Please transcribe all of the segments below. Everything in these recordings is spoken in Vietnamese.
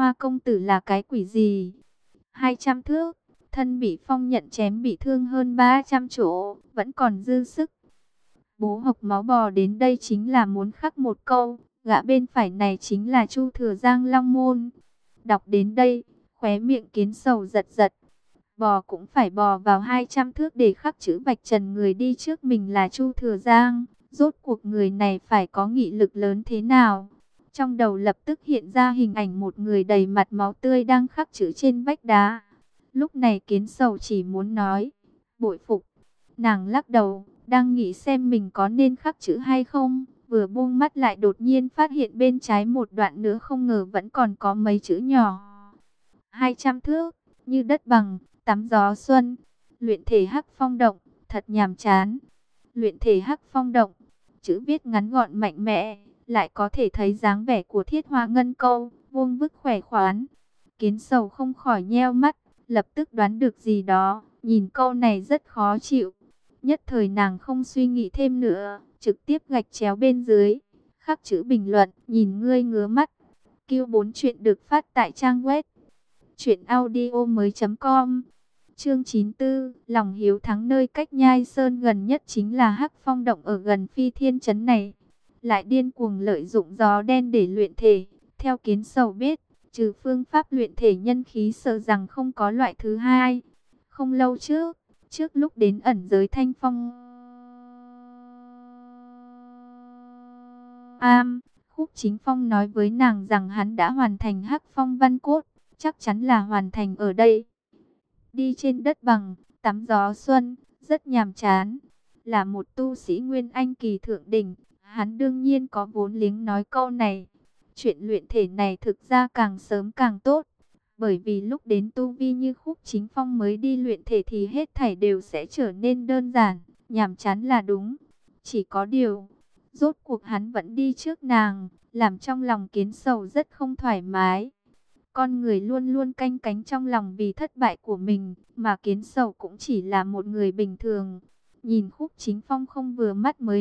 Hoa công tử là cái quỷ gì? 200 thước, thân bị phong nhận chém bị thương hơn 300 chỗ, vẫn còn dư sức. Bố hộc máu bò đến đây chính là muốn khắc một câu, gã bên phải này chính là Chu Thừa Giang Long Môn. Đọc đến đây, khóe miệng Kiến Sầu giật giật. Bò cũng phải bò vào 200 thước để khắc chữ vạch trần người đi trước mình là Chu Thừa Giang. Rốt cuộc người này phải có nghị lực lớn thế nào? Trong đầu lập tức hiện ra hình ảnh một người đầy mặt máu tươi đang khắc chữ trên vách đá. Lúc này Kiến Sầu chỉ muốn nói, bội phục. Nàng lắc đầu, đang nghĩ xem mình có nên khắc chữ hay không. Vừa buông mắt lại đột nhiên phát hiện bên trái một đoạn nữa không ngờ vẫn còn có mấy chữ nhỏ. 200 thước, như đất bằng, tắm gió xuân. Luyện thể Hắc Phong động, thật nhàm chán. Luyện thể Hắc Phong động, chữ viết ngắn gọn mạnh mẽ, lại có thể thấy dáng vẻ của Thiết Hoa Ngân Câu, vuông vức khỏe khoắn. Kiến Sầu không khỏi nheo mắt, lập tức đoán được gì đó, nhìn câu này rất khó chịu. Nhất thời nàng không suy nghĩ thêm nữa, trực tiếp gạch chéo bên dưới, khắc chữ bình luận, nhìn ngươi ngứa mắt. Q4 chuyện được phát tại trang web truyệnaudiomoi.com. Chương 94, lòng hiếu thắng. Nơi cách Nhai Sơn gần nhất chính là Hắc Phong động ở gần Phi Thiên trấn này. Lại điên cuồng lợi dụng gió đen để luyện thể. Theo Kiến Sầu biết, trừ phương pháp luyện thể nhân khí sợ rằng không có loại thứ hai. Không lâu trước lúc đến ẩn giới Thanh Phong Khúc Chính Phong nói với nàng rằng hắn đã hoàn thành Hắc Phong Văn Cốt, chắc chắn là hoàn thành ở đây. Đi trên đất bằng, tắm gió xuân, rất nhàm chán. Là một tu sĩ Nguyên Anh kỳ thượng đỉnh, hắn đương nhiên có vốn liếng nói câu này. Chuyện luyện thể này thực ra càng sớm càng tốt. Bởi vì lúc đến tu vi như Khúc Chính Phong mới đi luyện thể thì hết thảy đều sẽ trở nên đơn giản, nhàm chán là đúng. Chỉ có điều, rốt cuộc hắn vẫn đi trước nàng, làm trong lòng Kiến Sầu rất không thoải mái. Con người luôn luôn canh cánh trong lòng vì thất bại của mình, mà Kiến Sầu cũng chỉ là một người bình thường. Nhìn Khúc Chính Phong không vừa mắt mới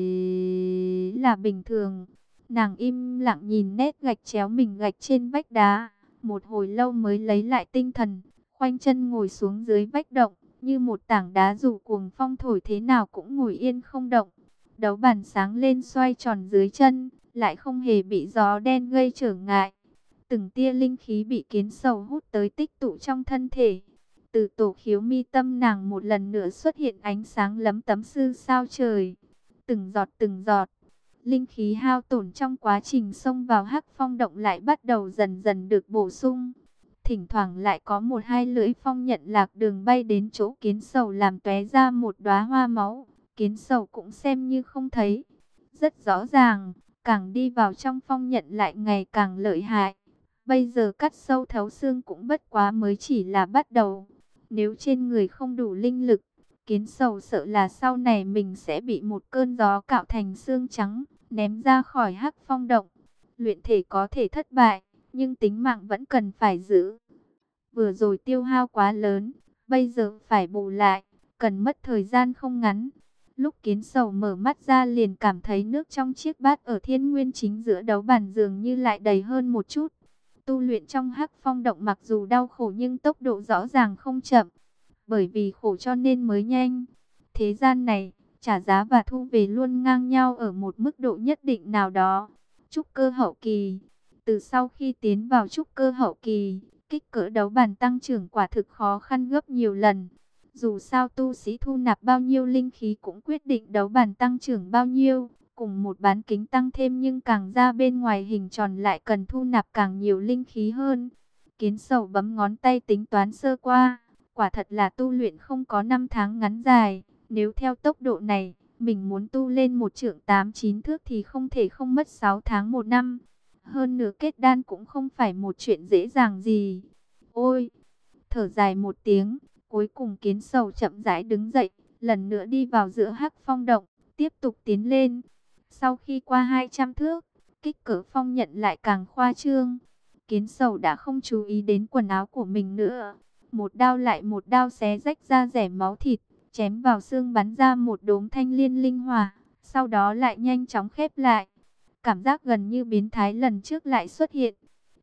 là bình thường. Nàng im lặng nhìn nét gạch chéo mình gạch trên vách đá. Một hồi lâu mới lấy lại tinh thần, khoanh chân ngồi xuống dưới vách động, như một tảng đá dù cuồng phong thổi thế nào cũng ngồi yên không động. Đấu bàn sáng lên xoay tròn dưới chân, lại không hề bị gió đen gây trở ngại. Từng tia linh khí bị Kiến Sầu hút tới tích tụ trong thân thể. Từ tổ khiếu mi tâm nàng một lần nữa xuất hiện ánh sáng lấm tấm sư sao trời. Từng giọt, linh khí hao tổn trong quá trình xông vào Hắc Phong động lại bắt đầu dần dần được bổ sung. Thỉnh thoảng lại có một hai lưỡi phong nhận lạc đường bay đến chỗ Kiến Sầu làm tóe ra một đóa hoa máu. Kiến Sầu cũng xem như không thấy. Rất rõ ràng, càng đi vào trong phong nhận lại ngày càng lợi hại. Bây giờ cắt sâu thấu xương cũng bất quá mới chỉ là bắt đầu. Nếu trên người không đủ linh lực, Kiến Sầu sợ là sau này mình sẽ bị một cơn gió cạo thành xương trắng, ném ra khỏi Hắc Phong động. Luyện thể có thể thất bại, nhưng tính mạng vẫn cần phải giữ. Vừa rồi tiêu hao quá lớn, bây giờ phải bù lại, cần mất thời gian không ngắn. Lúc Kiến Sầu mở mắt ra liền cảm thấy nước trong chiếc bát ở Thiên Nguyên chính giữa đấu bàn dường như lại đầy hơn một chút. Tu luyện trong Hắc Phong động mặc dù đau khổ nhưng tốc độ rõ ràng không chậm. Bởi vì khổ cho nên mới nhanh. Thế gian này, trả giá và thu về luôn ngang nhau ở một mức độ nhất định nào đó. Trúc cơ hậu kỳ. Từ sau khi tiến vào trúc cơ hậu kỳ, kích cỡ đấu bàn tăng trưởng quả thực khó khăn gấp nhiều lần. Dù sao tu sĩ thu nạp bao nhiêu linh khí cũng quyết định đấu bàn tăng trưởng bao nhiêu. Cùng một bán kính tăng thêm nhưng càng ra bên ngoài hình tròn lại cần thu nạp càng nhiều linh khí hơn. Kiến Sầu bấm ngón tay tính toán sơ qua. Quả thật là tu luyện không có 5 tháng ngắn dài. Nếu theo tốc độ này, mình muốn tu lên một trượng 8-9 thước thì không thể không mất 6 tháng 1 năm. Hơn nữa kết đan cũng không phải một chuyện dễ dàng gì. Ôi! Thở dài một tiếng, cuối cùng Kiến Sầu chậm rãi đứng dậy, lần nữa đi vào giữa Hắc Phong động, tiếp tục tiến lên. Sau khi qua 200 thước, kích cỡ phong nhận lại càng khoa trương. Kiến Sầu đã không chú ý đến quần áo của mình nữa. Một đao lại một đao xé rách ra rẻ máu thịt, chém vào xương bắn ra một đốm thanh liên linh hỏa, sau đó lại nhanh chóng khép lại. Cảm giác gần như biến thái lần trước lại xuất hiện.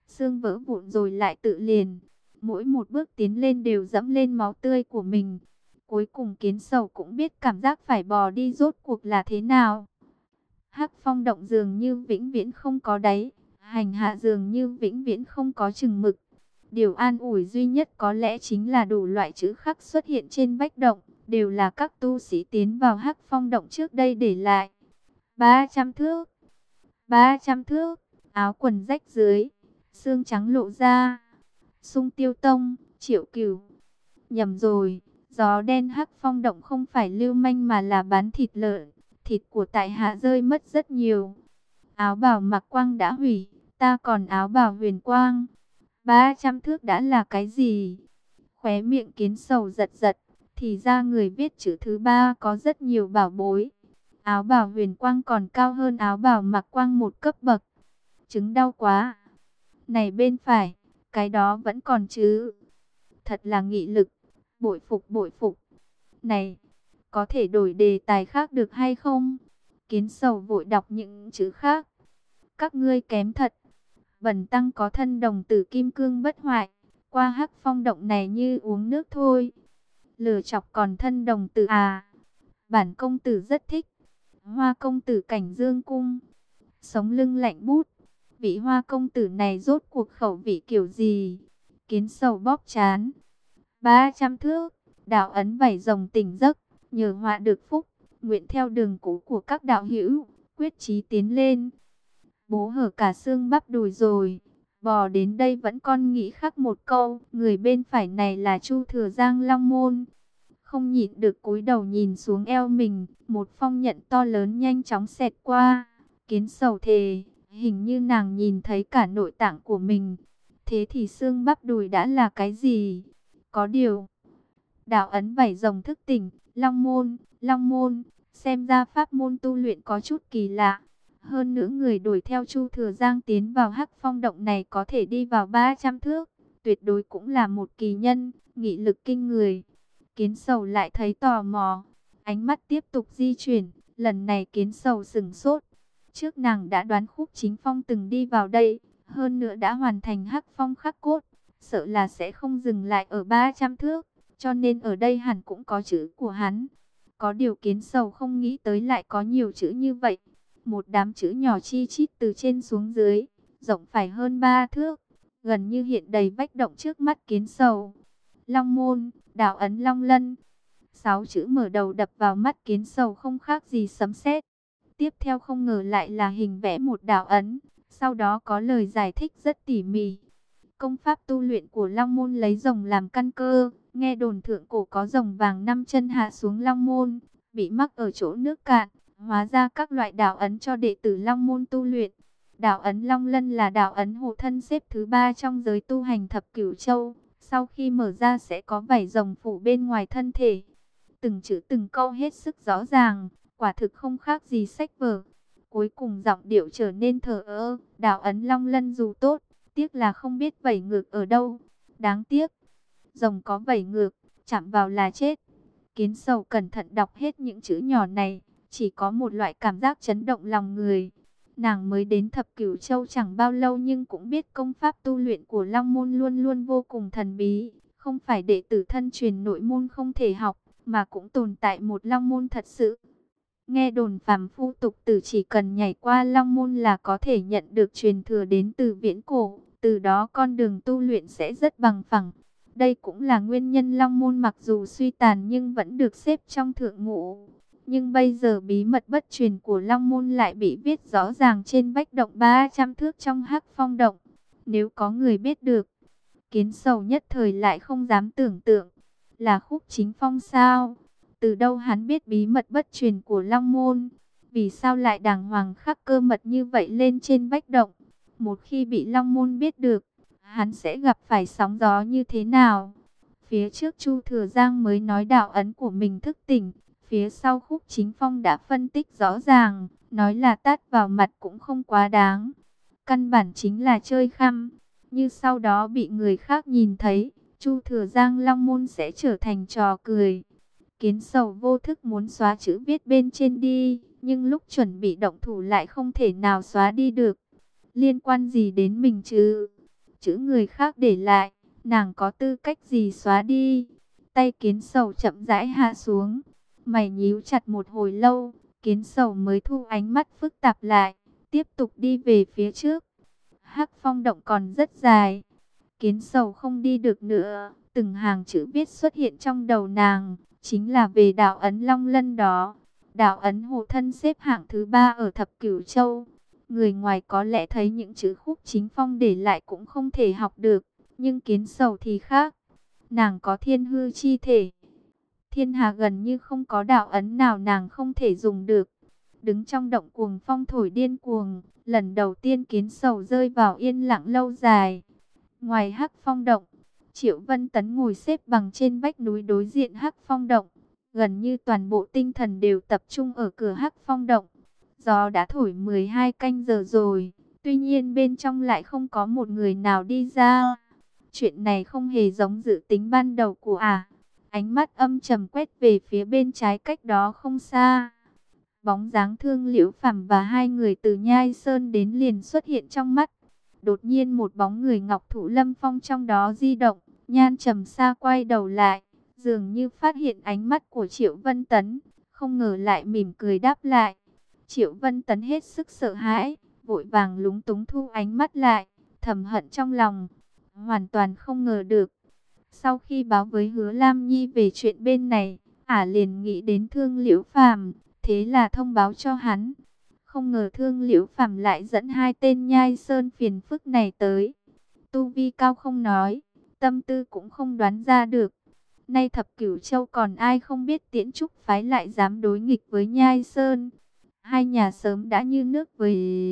xương vỡ vụn rồi lại tự liền. Mỗi một bước tiến lên đều dẫm lên máu tươi của mình. Cuối cùng Kiến Sầu cũng biết cảm giác phải bò đi rốt cuộc là thế nào. Hắc Phong động dường như vĩnh viễn không có đáy, hành hạ dường như vĩnh viễn không có chừng mực. Điều an ủi duy nhất có lẽ chính là đủ loại chữ khắc xuất hiện trên vách động, đều là các tu sĩ tiến vào Hắc Phong động trước đây để lại. 300 thước, 300 thước, áo quần rách dưới, xương trắng lộ ra. Sung Tiêu Tông, Triệu Cửu. Nhầm rồi, gió đen Hắc Phong động không phải lưu manh mà là bán thịt lợn. Thịt của tại hạ rơi mất rất nhiều. Áo bào mặc quang đã hủy, ta còn áo bào huyền quang. 300 thước đã là cái gì? Khóe miệng Kiến Sầu giật giật, thì ra người viết chữ thứ ba có rất nhiều bảo bối. Áo bào huyền quang còn cao hơn áo bào mặc quang một cấp bậc. Chứng đau quá. Này bên phải, cái đó vẫn còn chứ. Thật là nghị lực, bội phục bội phục. Này, có thể đổi đề tài khác được hay không? Kiến Sầu vội đọc những chữ khác. Các ngươi kém thật. Bần tăng có thân đồng tử kim cương bất hoại, qua Hắc Phong động này như uống nước thôi. Lừa chọc còn thân đồng tử à? Bản công tử rất thích. Hoa công tử Cảnh Dương cung. Sống lưng lạnh bút. Vị Hoa công tử này rốt cuộc khẩu vị kiểu gì? Kiến Sầu bóp chán. 300 thước, đạo ấn vảy rồng tỉnh giấc, nhờ họa được phúc, nguyện theo đường cũ của các đạo hữu, quyết chí tiến lên. Bố hở cả xương bắp đùi rồi, bò đến đây vẫn còn nghĩ khắc một câu, người bên phải này là Chu Thừa Giang Long Môn. Không nhịn được cúi đầu nhìn xuống eo mình, một phong nhận to lớn nhanh chóng xẹt qua. Kiến Sầu thề, hình như nàng nhìn thấy cả nội tạng của mình. Thế thì xương bắp đùi đã là cái gì? Có điều, đạo ấn vảy rồng thức tỉnh, Long Môn, xem ra pháp môn tu luyện có chút kỳ lạ. Hơn nữa người đuổi theo Chu Thừa Giang tiến vào Hắc Phong động này có thể đi vào 300 thước, tuyệt đối cũng là một kỳ nhân, nghị lực kinh người. Kiến Sầu lại thấy tò mò, ánh mắt tiếp tục di chuyển, lần này Kiến Sầu sửng sốt. Trước nàng đã đoán Khúc Chính Phong từng đi vào đây, hơn nữa đã hoàn thành Hắc Phong khắc cốt, sợ là sẽ không dừng lại ở 300 thước, cho nên ở đây hẳn cũng có chữ của hắn. Có điều Kiến Sầu không nghĩ tới lại có nhiều chữ như vậy. Một đám chữ nhỏ chi chít từ trên xuống dưới, rộng phải hơn 3 thước, gần như hiện đầy vách động trước mắt Kiến Sầu. Long môn, đạo ấn Long Lân. 6 chữ mở đầu đập vào mắt Kiến Sầu không khác gì sấm sét. Tiếp theo không ngờ lại là hình vẽ một đạo ấn, sau đó có lời giải thích rất tỉ mỉ. Công pháp tu luyện của Long Môn lấy rồng làm căn cơ, nghe đồn thượng cổ có rồng vàng 5 chân hạ xuống Long Môn, bị mắc ở chỗ nước cạn, hóa ra các loại đạo ấn cho đệ tử Long Môn tu luyện. Đạo ấn Long Lân là đạo ấn hộ thân xếp thứ 3 trong giới tu hành thập cửu châu, sau khi mở ra sẽ có vảy rồng phủ bên ngoài thân thể. Từng chữ từng câu hết sức rõ ràng, quả thực không khác gì sách vở. Cuối cùng giọng điệu trở nên thờ ơ, đạo ấn Long Lân dù tốt, tiếc là không biết vảy ngược ở đâu. Đáng tiếc, rồng có vảy ngược, chạm vào là chết. Kiến Sầu cẩn thận đọc hết những chữ nhỏ này, chỉ có một loại cảm giác chấn động lòng người. Nàng mới đến thập cửu châu chẳng bao lâu nhưng cũng biết công pháp tu luyện của Long Môn luôn luôn vô cùng thần bí. Không phải đệ tử thân truyền nội môn không thể học, mà cũng tồn tại một Long Môn thật sự. Nghe đồn phàm phu tục tử chỉ cần nhảy qua Long Môn là có thể nhận được truyền thừa đến từ viễn cổ. Từ đó con đường tu luyện sẽ rất bằng phẳng. Đây cũng là nguyên nhân Long Môn mặc dù suy tàn nhưng vẫn được xếp trong thượng ngũ. Nhưng bây giờ bí mật bất truyền của Long Môn lại bị viết rõ ràng trên vách động 300 thước trong Hắc Phong động. Nếu có người biết được, Kiến Sầu nhất thời lại không dám tưởng tượng. Là Khúc Chính Phong sao? Từ đâu hắn biết bí mật bất truyền của Long Môn? Vì sao lại đàng hoàng khắc cơ mật như vậy lên trên vách động? Một khi bị Long Môn biết được, hắn sẽ gặp phải sóng gió như thế nào? Phía trước Chu Thừa Giang mới nói đạo ấn của mình thức tỉnh. Phía sau Khúc Chính Phong đã phân tích rõ ràng, nói là tát vào mặt cũng không quá đáng. Căn bản chính là chơi khăm, như sau đó bị người khác nhìn thấy, Chu Thừa Giang Long Môn sẽ trở thành trò cười. Kiến Sầu vô thức muốn xóa chữ viết bên trên đi, nhưng lúc chuẩn bị động thủ lại không thể nào xóa đi được. Liên quan gì đến mình chứ? chữ người khác để lại, nàng có tư cách gì xóa đi. Tay Kiến Sầu chậm rãi hạ xuống, mày nhíu chặt một hồi lâu, Kiến Sầu mới thu ánh mắt phức tạp lại, tiếp tục đi về phía trước. Hắc Phong động còn rất dài, Kiến Sầu không đi được nữa, từng hàng chữ viết xuất hiện trong đầu nàng, chính là về đạo ấn Long Lân đó. Đạo ấn hộ thân xếp hạng thứ 3 ở Thập Cửu Châu. Người ngoài có lẽ thấy những chữ khúc Chính Phong để lại cũng không thể học được, nhưng Kiến Sầu thì khác. Nàng có thiên hư chi thể. Thiên hà gần như không có đạo ấn nào nàng không thể dùng được. Đứng trong động cuồng phong thổi điên cuồng, lần đầu tiên Kiến Sầu rơi vào yên lặng lâu dài. Ngoài Hắc Phong động, Triệu Vân Tấn ngồi xếp bằng trên vách núi đối diện Hắc Phong động. Gần như toàn bộ tinh thần đều tập trung ở cửa Hắc Phong động. Gió đã thổi 12 canh giờ rồi, tuy nhiên bên trong lại không có một người nào đi ra. Chuyện này không hề giống dự tính ban đầu của Ánh mắt âm trầm quét về phía bên trái cách đó không xa. Bóng dáng Thương Liễu Phàm và hai người từ Nhai Sơn đến liền xuất hiện trong mắt. Đột nhiên một bóng người Ngọc Thụ Lâm Phong trong đó di động, Nhan Trầm Sa quay đầu lại, dường như phát hiện ánh mắt của Triệu Vân Tấn, không ngờ lại mỉm cười đáp lại. Triệu Vân Tấn hết sức sợ hãi, vội vàng lúng túng thu ánh mắt lại, thầm hận trong lòng, hoàn toàn không ngờ được. Sau khi báo với Hứa Lam Nhi về chuyện bên này, liền nghĩ đến Thương Liễu Phàm, thế là thông báo cho hắn. Không ngờ Thương Liễu Phàm lại dẫn hai tên Nhai Sơn phiền phức này tới. Tu vi cao không nói, tâm tư cũng không đoán ra được. Nay Thập Cửu Châu còn ai không biết Tiễn Trúc phái lại dám đối nghịch với Nhai Sơn. Hai nhà sớm đã như nước với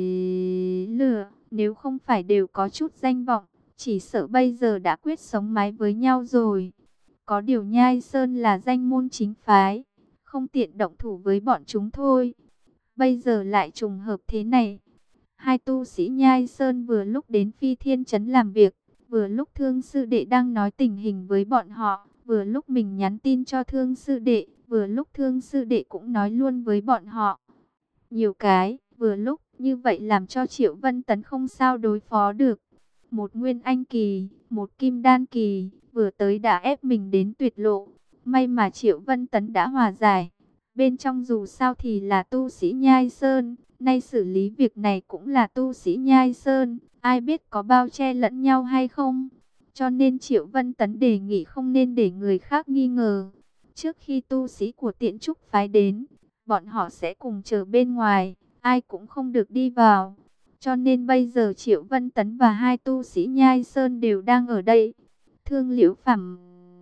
lửa, nếu không phải đều có chút danh vọng, chỉ sợ bây giờ đã quyết sống mái với nhau rồi. Có điều Nhai Sơn là danh môn chính phái, không tiện động thủ với bọn chúng thôi. Bây giờ lại trùng hợp thế này. Hai tu sĩ Nhai Sơn vừa lúc đến Phi Thiên Trấn làm việc, vừa lúc Thương sư đệ đang nói tình hình với bọn họ, vừa lúc mình nhắn tin cho Thương sư đệ, vừa lúc Thương sư đệ cũng nói luôn với bọn họ. Nhiều cái, vừa lúc, như vậy làm cho Triệu Vân Tấn không sao đối phó được. Một Nguyên Anh kỳ, một Kim Đan kỳ, vừa tới đã ép mình đến tuyệt lộ. May mà Triệu Vân Tấn đã hòa giải. Bên trong dù sao thì là tu sĩ Nhai Sơn, nay xử lý việc này cũng là tu sĩ Nhai Sơn, ai biết có bao che lẫn nhau hay không. Cho nên Triệu Vân Tấn đề nghị không nên để người khác nghi ngờ. Trước khi tu sĩ của Tiễn Trúc phái đến, bọn họ sẽ cùng chờ bên ngoài, ai cũng không được đi vào. Cho nên bây giờ Triệu Vân Tấn và hai tu sĩ Nhai Sơn đều đang ở đây. Thương Liễu Phàm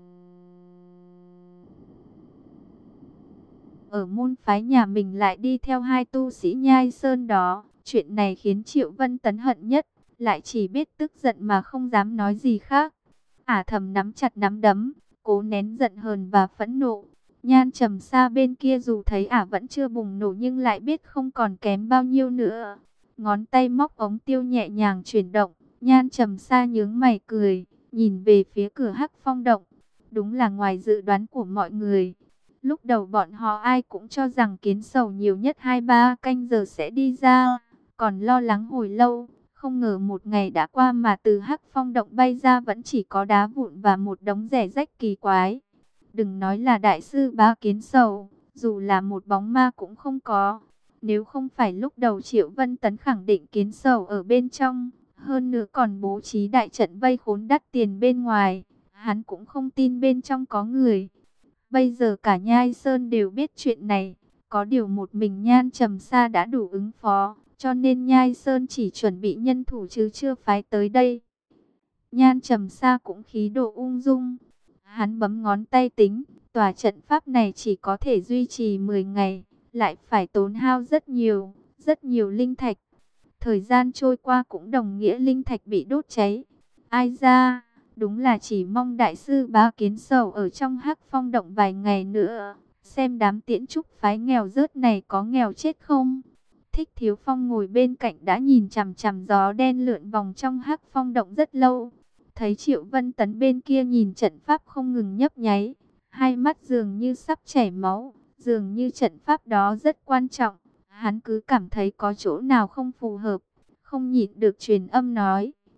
ở môn phái nhà mình lại đi theo hai tu sĩ Nhai Sơn đó. Chuyện này khiến Triệu Vân Tấn hận nhất, lại chỉ biết tức giận mà không dám nói gì khác. Thầm nắm chặt nắm đấm, cố nén giận hờn và phẫn nộ. Nhan Trầm Sa bên kia dù thấy vẫn chưa bùng nổ nhưng lại biết không còn kém bao nhiêu nữa. Ngón tay móc ống tiêu nhẹ nhàng chuyển động, Nhan Trầm Sa nhướng mày cười, nhìn về phía cửa Hắc Phong động. Đúng là ngoài dự đoán của mọi người. Lúc đầu bọn họ ai cũng cho rằng Kiến Sầu nhiều nhất 2-3 canh giờ sẽ đi ra, còn lo lắng hồi lâu. Không ngờ một ngày đã qua mà từ Hắc Phong động bay ra vẫn chỉ có đá vụn và một đống rẻ rách kỳ quái. Đừng nói là đại sư bá Kiến Sầu, dù là một bóng ma cũng không có. Nếu không phải lúc đầu Triệu Vân Tấn khẳng định Kiến Sầu ở bên trong, hơn nữa còn bố trí đại trận vây khốn đắt tiền bên ngoài, hắn cũng không tin bên trong có người. Bây giờ cả Nhai Sơn đều biết chuyện này, có điều một mình Nhan Trầm Sa đã đủ ứng phó, cho nên Nhai Sơn chỉ chuẩn bị nhân thủ chứ chưa phái tới đây. Nhan Trầm Sa cũng khí độ ung dung. Hắn bấm ngón tay tính, tòa trận pháp này chỉ có thể duy trì 10 ngày, lại phải tốn hao rất nhiều linh thạch. Thời gian trôi qua cũng đồng nghĩa linh thạch bị đốt cháy. Ai ra, đúng là chỉ mong đại sư bá Kiến Sầu ở trong Hắc Phong động vài ngày nữa, xem đám Tiễn Trúc phái nghèo rớt này có nghèo chết không. Thích Thiếu Phong ngồi bên cạnh đã nhìn chằm chằm gió đen lượn vòng trong Hắc Phong động rất lâu. Thấy Triệu Vân Tấn bên kia nhìn trận pháp không ngừng nhấp nháy, hai mắt dường như sắp chảy máu, dường như trận pháp đó rất quan trọng. Hắn cứ cảm thấy có chỗ nào không phù hợp, không nhịn được truyền âm nói,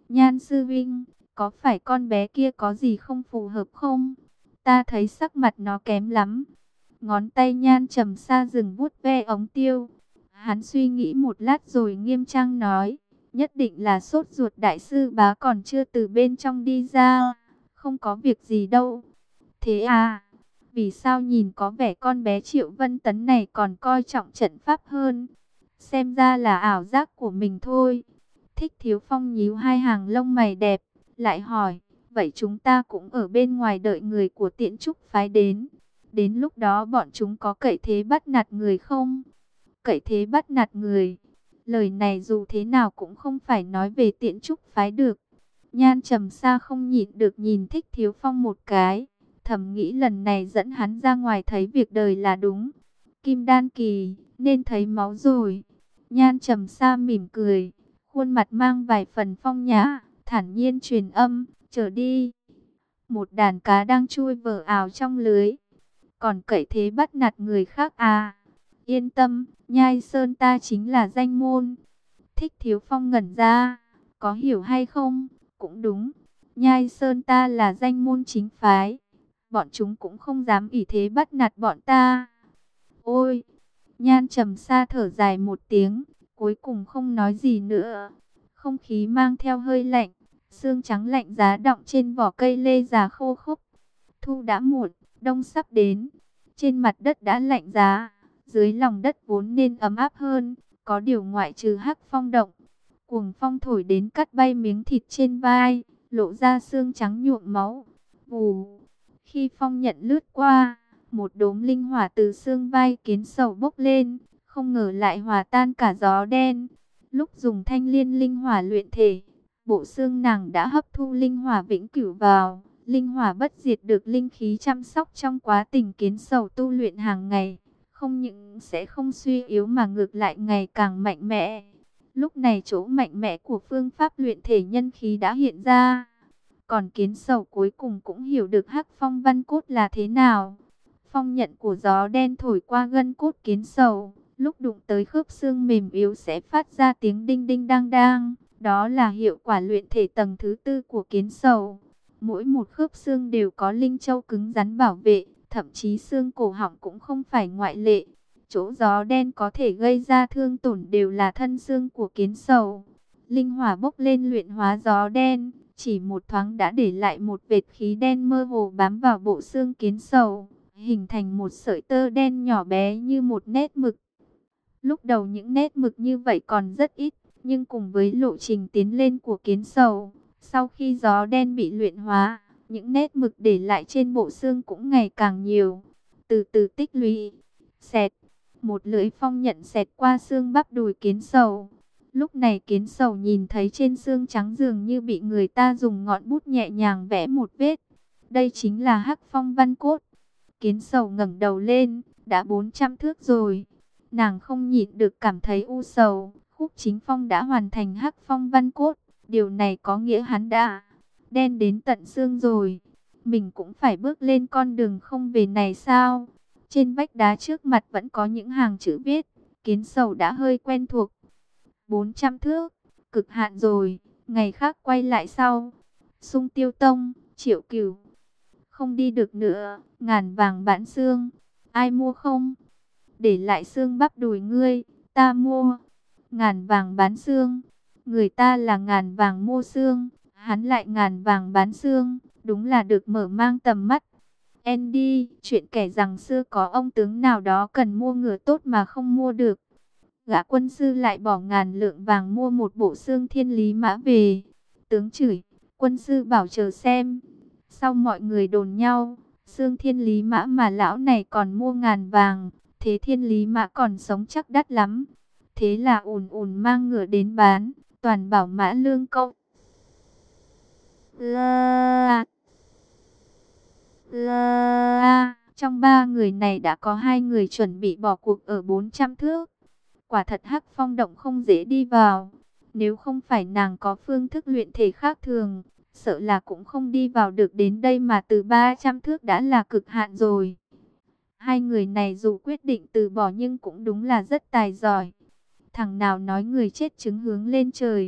Nhan sư vinh, có phải con bé kia có gì không phù hợp không? Ta thấy sắc mặt nó kém lắm. Ngón tay Nhan Trầm Sa dừng vuốt ve ống tiêu. Hắn suy nghĩ một lát rồi nghiêm trang nói, nhất định là sốt ruột đại sư bá còn chưa từ bên trong đi ra. Không có việc gì đâu. Thế à, vì sao nhìn có vẻ con bé Triệu Vân Tấn này còn coi trọng trận pháp hơn? Xem ra là ảo giác của mình thôi. Thích Thiếu Phong nhíu hai hàng lông mày đẹp, lại hỏi, vậy chúng ta cũng ở bên ngoài đợi người của Tiễn Trúc phái đến. Đến lúc đó bọn chúng có cậy thế bắt nạt người không? Cậy thế bắt nạt người. Lời này dù thế nào cũng không phải nói về Tiễn Trúc phái được. Nhan Trầm Sa không nhịn được nhìn Thích Thiếu Phong một cái. Thầm nghĩ lần này dẫn hắn ra ngoài thấy việc đời là đúng. Kim đan kỳ, nên thấy máu rồi. Nhan Trầm Sa mỉm cười, khuôn mặt mang vài phần phong nhã, thản nhiên truyền âm, trở đi. Một đàn cá đang chui vờ ào trong lưới. Còn cậy thế bắt nạt người khác à? Yên tâm, Nhai Sơn ta chính là danh môn. Thích Thiếu Phong ngẩn ra, có hiểu hay không? Cũng đúng, Nhai Sơn ta là danh môn chính phái. Bọn chúng cũng không dám ỷ thế bắt nạt bọn ta. Ôi! Nhan Trầm Sa thở dài một tiếng, cuối cùng không nói gì nữa. Không khí mang theo hơi lạnh, sương trắng lạnh giá đọng trên vỏ cây lê già khô khốc. Thu đã muộn, đông sắp đến. Trên mặt đất đã lạnh giá, dưới lòng đất vốn nên ấm áp hơn, có điều ngoại trừ Hắc Phong động. Cuồng phong thổi đến cắt bay miếng thịt trên vai, lộ ra xương trắng nhuộm máu. Vù! Khi phong nhận lướt qua, một đốm linh hỏa từ xương vai kiến sầu bốc lên, không ngờ lại hòa tan cả gió đen. Lúc dùng thanh liên linh hỏa luyện thể, bộ xương nàng đã hấp thu linh hỏa vĩnh cửu vào. Linh hỏa bất diệt được linh khí chăm sóc trong quá trình kiến sầu tu luyện hàng ngày. Không những sẽ không suy yếu mà ngược lại ngày càng mạnh mẽ. Lúc này chỗ mạnh mẽ của phương pháp luyện thể nhân khí đã hiện ra. Còn kiến sầu cuối cùng cũng hiểu được Hắc Phong văn cốt là thế nào. Phong nhận của gió đen thổi qua gân cốt kiến sầu, lúc đụng tới khớp xương mềm yếu sẽ phát ra tiếng đinh đinh đang đang. Đó là hiệu quả luyện thể tầng thứ tư của kiến sầu. Mỗi một khớp xương đều có linh châu cứng rắn bảo vệ, thậm chí xương cổ họng cũng không phải ngoại lệ. Chỗ gió đen có thể gây ra thương tổn đều là thân xương của kiến sầu. Linh hỏa bốc lên luyện hóa gió đen, chỉ một thoáng đã để lại một vệt khí đen mơ hồ bám vào bộ xương kiến sầu, hình thành một sợi tơ đen nhỏ bé như một nét mực. Lúc đầu những nét mực như vậy còn rất ít, nhưng cùng với lộ trình tiến lên của kiến sầu, sau khi gió đen bị luyện hóa, những nét mực để lại trên bộ xương cũng ngày càng nhiều, từ từ tích lũy. Xẹt, một lưỡi phong nhận xẹt qua xương bắp đùi kiến sầu. Lúc này kiến sầu nhìn thấy trên xương trắng dường như bị người ta dùng ngọn bút nhẹ nhàng vẽ một vết. Đây chính là Hắc Phong văn cốt. Kiến sầu ngẩng đầu lên, đã 400 thước rồi. Nàng không nhịn được cảm thấy u sầu. Khúc Chính Phong đã hoàn thành Hắc Phong văn cốt. Điều này có nghĩa hắn đã đen đến tận xương rồi. Mình cũng phải bước lên con đường không về này sao? Trên vách đá trước mặt vẫn có những hàng chữ viết. Kiến sầu đã hơi quen thuộc. 400 thước, cực hạn rồi, ngày khác quay lại sau. Sung Tiêu Tông, Triệu Cửu. Không đi được nữa, ngàn vàng bán xương. Ai mua không? Để lại xương bắp đùi ngươi, ta mua. Ngàn vàng bán xương. Người ta là ngàn vàng mua xương, hắn lại ngàn vàng bán xương. Đúng là được mở mang tầm mắt. Andy, chuyện kể rằng xưa có ông tướng nào đó cần mua ngựa tốt mà không mua được. Gã quân sư lại bỏ ngàn lượng vàng mua một bộ xương thiên lý mã về. Tướng chửi, quân sư bảo chờ xem. Sau mọi người đồn nhau, xương thiên lý mã mà lão này còn mua ngàn vàng. Thế thiên lý mã còn sống chắc đắt lắm. Thế là ùn ùn mang ngựa đến bán, toàn bảo mã lương câu. Trong ba người này đã có hai người chuẩn bị bỏ cuộc ở 400 thước. Quả thật Hắc Phong động không dễ đi vào. Nếu không phải nàng có phương thức luyện thể khác thường, sợ là cũng không đi vào được đến đây mà từ 300 thước đã là cực hạn rồi. Hai người này dù quyết định từ bỏ nhưng cũng đúng là rất tài giỏi. Thằng nào nói người chết chứng hướng lên trời.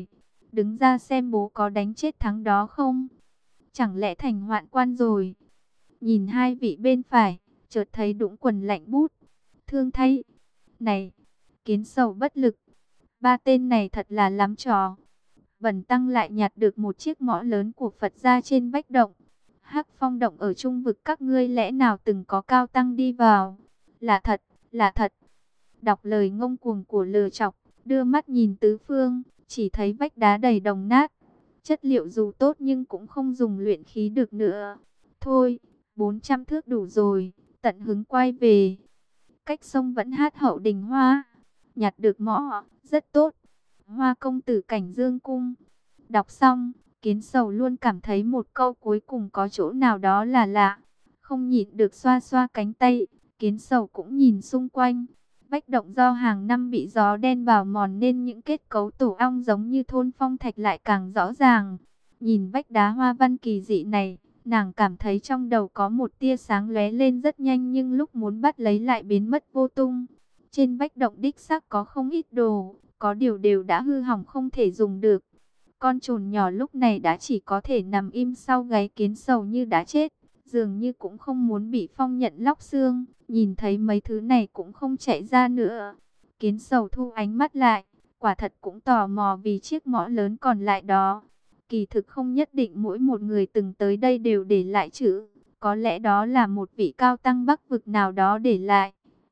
đứng ra xem bố có đánh chết thắng đó không? Chẳng lẽ thành hoạn quan rồi? Nhìn hai vị bên phải, chợt thấy Đũng Quần lạnh bút. Thương thay. Này, Kiến Sầu bất lực. Ba tên này thật là lắm trò. Bần tăng lại nhặt được một chiếc mõ lớn của Phật gia trên vách động. Hắc Phong động ở trung vực các ngươi lẽ nào từng có cao tăng đi vào? Là thật, là thật. Đọc lời ngông cuồng của Lừa Chọc, đưa mắt nhìn tứ phương, chỉ thấy vách đá đầy đồng nát. Chất liệu dù tốt nhưng cũng không dùng luyện khí được nữa. Thôi, 400 thước đủ rồi, tận hứng quay về. Cách sông vẫn hát hậu đình hoa. Nhặt được mõ, rất tốt. Hoa công tử cảnh dương cung. Đọc xong, Kiến Sầu luôn cảm thấy một câu cuối cùng có chỗ nào đó là lạ. Không nhịn được xoa xoa cánh tay, Kiến Sầu cũng nhìn xung quanh. Vách động do hàng năm bị gió đen bào mòn nên những kết cấu tổ ong giống như thôn phong thạch lại càng rõ ràng. Nhìn vách đá hoa văn kỳ dị này, nàng cảm thấy trong đầu có một tia sáng lóe lên rất nhanh nhưng lúc muốn bắt lấy lại biến mất vô tung. Trên vách động đích xác có không ít đồ, có điều đều đã hư hỏng không thể dùng được. Con trồn nhỏ lúc này đã chỉ có thể nằm im sau gáy Kiến Sầu như đã chết, dường như cũng không muốn bị Phong Nhận lóc xương, nhìn thấy mấy thứ này cũng không chạy ra nữa. Kiến Sầu thu ánh mắt lại, quả thật cũng tò mò vì chiếc mõ lớn còn lại đó. Kỳ thực không nhất định mỗi một người từng tới đây đều để lại chữ, có lẽ đó là một vị cao tăng Bắc vực nào đó để lại.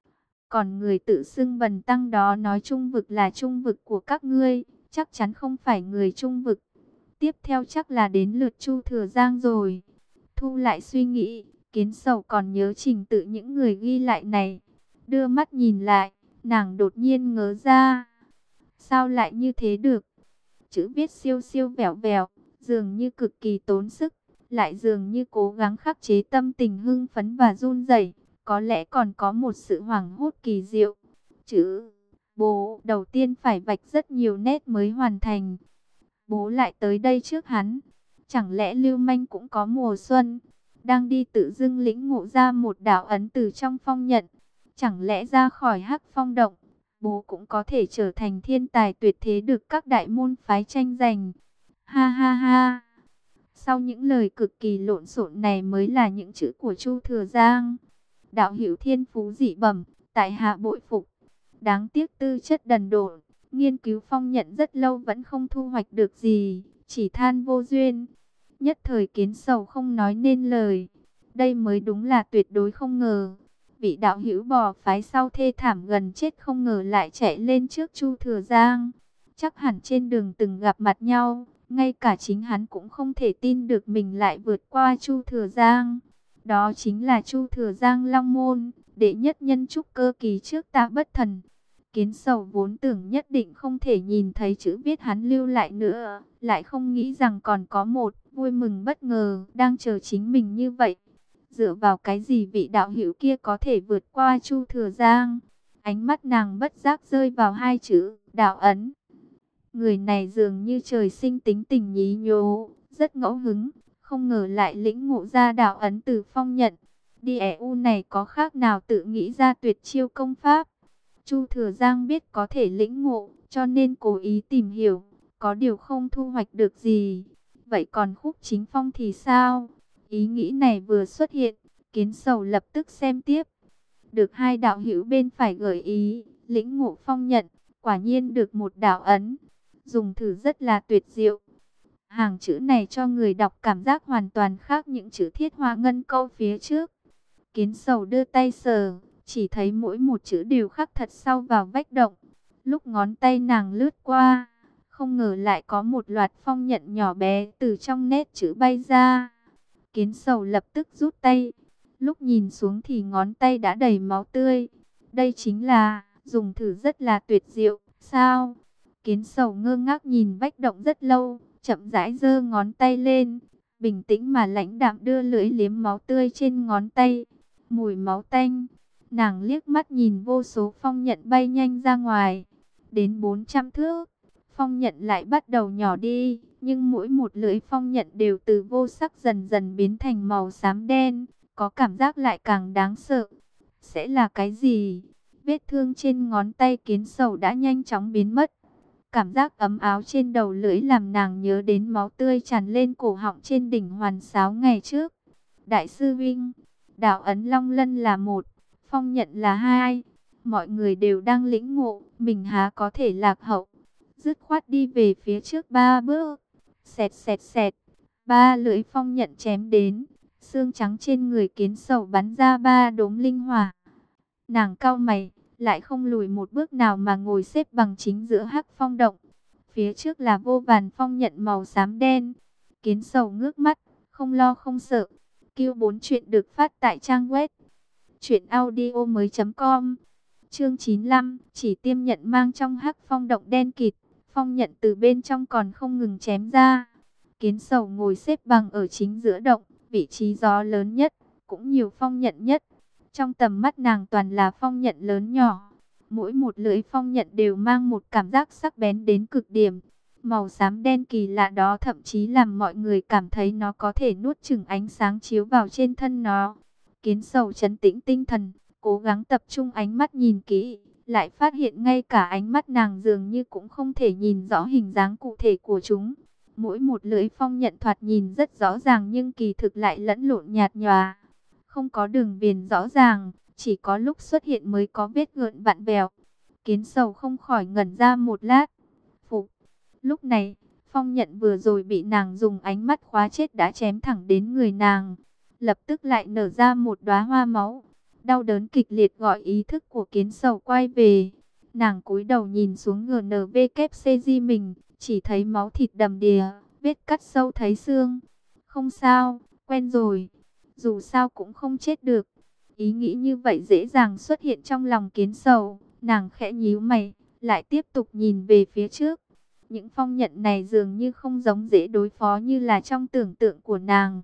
Còn người tự xưng Bần tăng đó nói Trung vực là Trung vực của các ngươi, chắc chắn không phải người Trung vực. Tiếp theo chắc là đến lượt Chu Thừa Giang rồi. Thu lại suy nghĩ, Kiến Sầu còn nhớ trình tự những người ghi lại này. Đưa mắt nhìn lại, nàng đột nhiên ngớ ra. Sao lại như thế được? Chữ viết siêu siêu vẹo vẹo, dường như cực kỳ tốn sức, lại dường như cố gắng khắc chế tâm tình hưng phấn và run rẩy. Có lẽ còn có một sự hoảng hốt kỳ diệu. Chữ bố đầu tiên phải vạch rất nhiều nét mới hoàn thành. Bố lại tới đây trước hắn. Chẳng lẽ Lưu Manh cũng có mùa xuân? Đang đi tự dưng lĩnh ngộ ra một đạo ấn từ trong phong nhận. Chẳng lẽ ra khỏi Hắc Phong động, bố cũng có thể trở thành thiên tài tuyệt thế được các đại môn phái tranh giành. Ha ha ha. Sau những lời cực kỳ lộn xộn này mới là những chữ của Chu Thừa Giang. Đạo hữu thiên phú dị bẩm, tại hạ bội phục. Đáng tiếc tư chất đần độn, nghiên cứu phong nhận rất lâu vẫn không thu hoạch được gì, chỉ than vô duyên. Nhất thời Kiến Sầu không nói nên lời. Đây mới đúng là tuyệt đối không ngờ. Vị đạo hữu bò phái sau thê thảm gần chết không ngờ lại chạy lên trước Chu Thừa Giang. Chắc hẳn trên đường từng gặp mặt nhau, ngay cả chính hắn cũng không thể tin được mình lại vượt qua Chu Thừa Giang. Đó chính là Chu Thừa Giang Long Môn, đệ nhất nhân trúc cơ kỳ trước Ta Bất Thần. Kiến Sầu vốn tưởng nhất định không thể nhìn thấy chữ viết hắn lưu lại nữa, lại không nghĩ rằng còn có một vui mừng bất ngờ đang chờ chính mình như vậy. Dựa vào cái gì vị đạo hữu kia có thể vượt qua Chu Thừa Giang? Ánh mắt nàng bất giác rơi vào hai chữ đạo ấn. Người này dường như trời sinh tính tình nhí nhố, rất ngẫu hứng, không ngờ lại lĩnh ngộ ra đạo ấn từ phong nhận. Đi EU này có khác nào tự nghĩ ra tuyệt chiêu công pháp? Chu Thừa Giang biết có thể lĩnh ngộ, cho nên cố ý tìm hiểu, có điều không thu hoạch được gì. Vậy còn Khúc Chính Phong thì sao? Ý nghĩ này vừa xuất hiện, Kiến Sầu lập tức xem tiếp. Được hai đạo hữu bên phải gợi ý, lĩnh ngộ phong nhận, quả nhiên được một đạo ấn. Dùng thử rất là tuyệt diệu. Hàng chữ này cho người đọc cảm giác hoàn toàn khác những chữ thiết hoa ngân câu phía trước. Kiến Sầu đưa tay sờ, chỉ thấy mỗi một chữ đều khắc thật sâu vào vách động. Lúc ngón tay nàng lướt qua, không ngờ lại có một loạt phong nhận nhỏ bé từ trong nét chữ bay ra. Kiến Sầu lập tức rút tay. Lúc nhìn xuống thì ngón tay đã đầy máu tươi. Đây chính là dùng thử rất là tuyệt diệu. Sao? Kiến Sầu ngơ ngác nhìn vách động rất lâu, chậm rãi giơ ngón tay lên, bình tĩnh mà lãnh đạm đưa lưỡi liếm máu tươi trên ngón tay. Mùi máu tanh. Nàng liếc mắt nhìn vô số phong nhận bay nhanh ra ngoài. Đến 400 thước, phong nhận lại bắt đầu nhỏ đi, nhưng mỗi một lưỡi phong nhận đều từ vô sắc dần dần biến thành màu xám đen, có cảm giác lại càng đáng sợ. Sẽ là cái gì? Vết thương trên ngón tay Kiến Sầu đã nhanh chóng biến mất. Cảm giác ấm áo trên đầu lưỡi làm nàng nhớ đến máu tươi tràn lên cổ họng trên đỉnh Hoàn Sáo ngày trước. Đại sư Vinh, đạo ấn Long Lân là một, phong nhận là hai. Mọi người đều đang lĩnh ngộ, mình há có thể lạc hậu. Dứt khoát đi về phía trước 3 bước. Xẹt xẹt xẹt, 3 lưỡi phong nhận chém đến. Xương trắng trên người Kiến Sầu bắn ra 3 đốm linh hỏa. Nàng cau mày, lại không lùi một bước nào mà ngồi xếp bằng chính giữa Hắc Phong động. Phía trước là vô vàn phong nhận màu xám đen. Kiến Sầu ngước mắt, không lo không sợ. Q4 chuyện được phát tại trang web truyệnaudiomoi.com. Chương 95, chỉ tiêm nhận mang trong Hắc Phong động đen kịt, phong nhận từ bên trong còn không ngừng chém ra. Kiến Sầu ngồi xếp bằng ở chính giữa động, vị trí gió lớn nhất, cũng nhiều phong nhận nhất. Trong tầm mắt nàng toàn là phong nhận lớn nhỏ. Mỗi một lưỡi phong nhận đều mang một cảm giác sắc bén đến cực điểm. Màu xám đen kỳ lạ đó thậm chí làm mọi người cảm thấy nó có thể nuốt chửng ánh sáng chiếu vào trên thân nó. Kiến Sầu trấn tĩnh tinh thần, cố gắng tập trung ánh mắt nhìn kỹ, lại phát hiện ngay cả ánh mắt nàng dường như cũng không thể nhìn rõ hình dáng cụ thể của chúng. Mỗi một lưỡi phong nhận thoạt nhìn rất rõ ràng nhưng kỳ thực lại lẫn lộn nhạt nhòa. Không có đường viền rõ ràng, chỉ có lúc xuất hiện mới có vết gợn vặn vẹo. Kiến Sầu không khỏi ngẩn ra một lát. Phục. Lúc này, phong nhận vừa rồi bị nàng dùng ánh mắt khóa chết đã chém thẳng đến người nàng. Lập tức lại nở ra một đóa hoa máu. Đau đớn kịch liệt gọi ý thức của Kiến Sầu quay về. Nàng cúi đầu nhìn xuống GNVKCG mình, chỉ thấy máu thịt đầm đìa, vết cắt sâu thấy xương. Không sao, quen rồi. Dù sao cũng không chết được. Ý nghĩ như vậy dễ dàng xuất hiện trong lòng Kiến Sầu. Nàng khẽ nhíu mày, lại tiếp tục nhìn về phía trước. Những phong nhận này dường như không giống dễ đối phó như là trong tưởng tượng của nàng.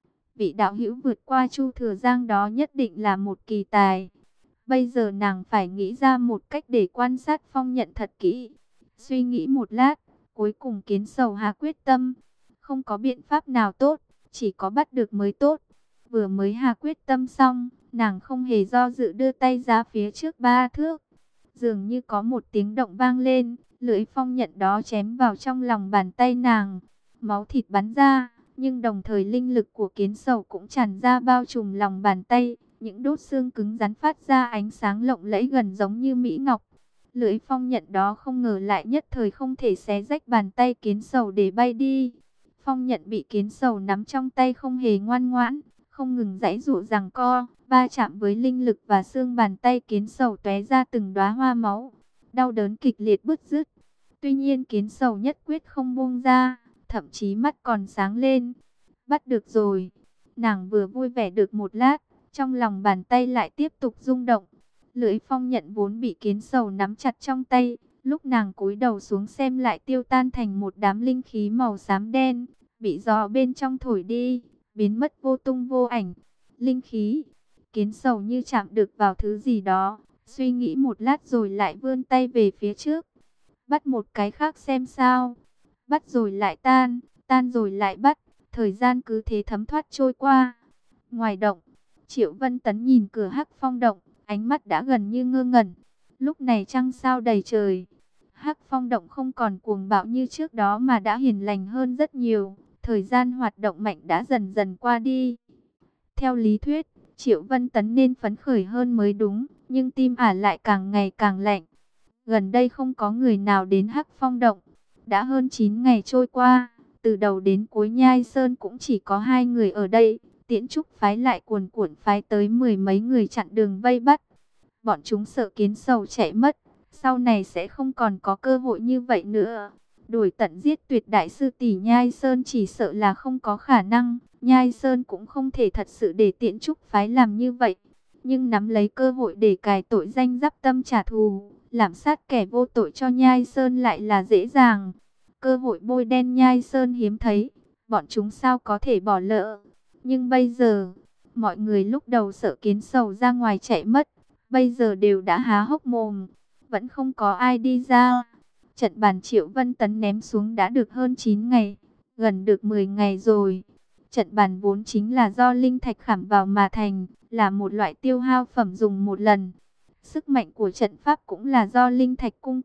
Vị đạo hữu vượt qua Chu Thừa Giang đó nhất định là một kỳ tài. Bây giờ nàng phải nghĩ ra một cách để quan sát phong nhận thật kỹ. Suy nghĩ một lát, cuối cùng Kiến Sầu hạ quyết tâm. Không có biện pháp nào tốt, chỉ có bắt được mới tốt. Vừa mới hạ quyết tâm xong, nàng không hề do dự đưa tay ra phía trước 3 thước. Dường như có một tiếng động vang lên, lưỡi phong nhận đó chém vào trong lòng bàn tay nàng. Máu thịt bắn ra, nhưng đồng thời linh lực của Kiến Sầu cũng tràn ra bao trùm lòng bàn tay. Những đốt xương cứng rắn phát ra ánh sáng lộng lẫy gần giống như mỹ ngọc. Lưỡi phong nhận đó không ngờ lại nhất thời không thể xé rách bàn tay Kiến Sầu để bay đi. Phong nhận bị Kiến Sầu nắm trong tay không hề ngoan ngoãn, không ngừng giãy giụa giằng co, va chạm với linh lực và xương bàn tay Kiến Sầu tóe ra từng đóa hoa máu. Đau đớn kịch liệt bứt rứt. Tuy nhiên Kiến Sầu nhất quyết không buông ra, thậm chí mắt còn sáng lên. Bắt được rồi. Nàng vừa vui vẻ được một lát, trong lòng bàn tay lại tiếp tục rung động. Lưỡi phong nhận vốn bị Kiến Sầu nắm chặt trong tay, lúc nàng cúi đầu xuống xem lại tiêu tan thành một đám linh khí màu xám đen, bị gió bên trong thổi đi, biến mất vô tung vô ảnh. Linh khí. Kiến Sầu như chạm được vào thứ gì đó, suy nghĩ một lát rồi lại vươn tay về phía trước. Bắt một cái khác xem sao. Bắt rồi lại tan, tan rồi lại bắt, thời gian cứ thế thấm thoát trôi qua. Ngoài động, Triệu Vân Tấn nhìn cửa Hắc Phong động, ánh mắt đã gần như ngơ ngẩn. Lúc này trăng sao đầy trời. Hắc Phong động không còn cuồng bạo như trước đó mà đã hiền lành hơn rất nhiều. Thời gian hoạt động mạnh đã dần dần qua đi. Theo lý thuyết, Triệu Vân Tấn nên phấn khởi hơn mới đúng, nhưng tim ả lại càng ngày càng lạnh. Gần đây không có người nào đến Hắc Phong động. Đã hơn 9 ngày trôi qua, từ đầu đến cuối Nhai Sơn cũng chỉ có 2 người ở đây. Tiễn Trúc phái lại cuồn cuộn phái tới 10 mấy người chặn đường vây bắt. Bọn chúng sợ Kiến Sầu chạy mất, sau này sẽ không còn có cơ hội như vậy nữa. Đuổi tận giết tuyệt đại sư tỷ Nhai Sơn chỉ sợ là không có khả năng. Nhai Sơn cũng không thể thật sự để Tiễn Trúc phái làm như vậy. Nhưng nắm lấy cơ hội để cài tội danh giáp tâm trả thù, lạm sát kẻ vô tội cho Nhai Sơn lại là dễ dàng. Cơ hội bôi đen Nhai Sơn hiếm thấy, bọn chúng sao có thể bỏ lỡ. Nhưng bây giờ, mọi người lúc đầu sợ Kiến Sầu ra ngoài chạy mất, bây giờ đều đã há hốc mồm, vẫn không có ai đi ra. Trận bàn Triệu Vân Tấn ném xuống đã được hơn 9 ngày, gần được 10 ngày rồi. Trận bàn vốn chính là do linh thạch khảm vào mà thành, là một loại tiêu hao phẩm dùng một lần. Sức mạnh của trận pháp cũng là do linh thạch cung cấp,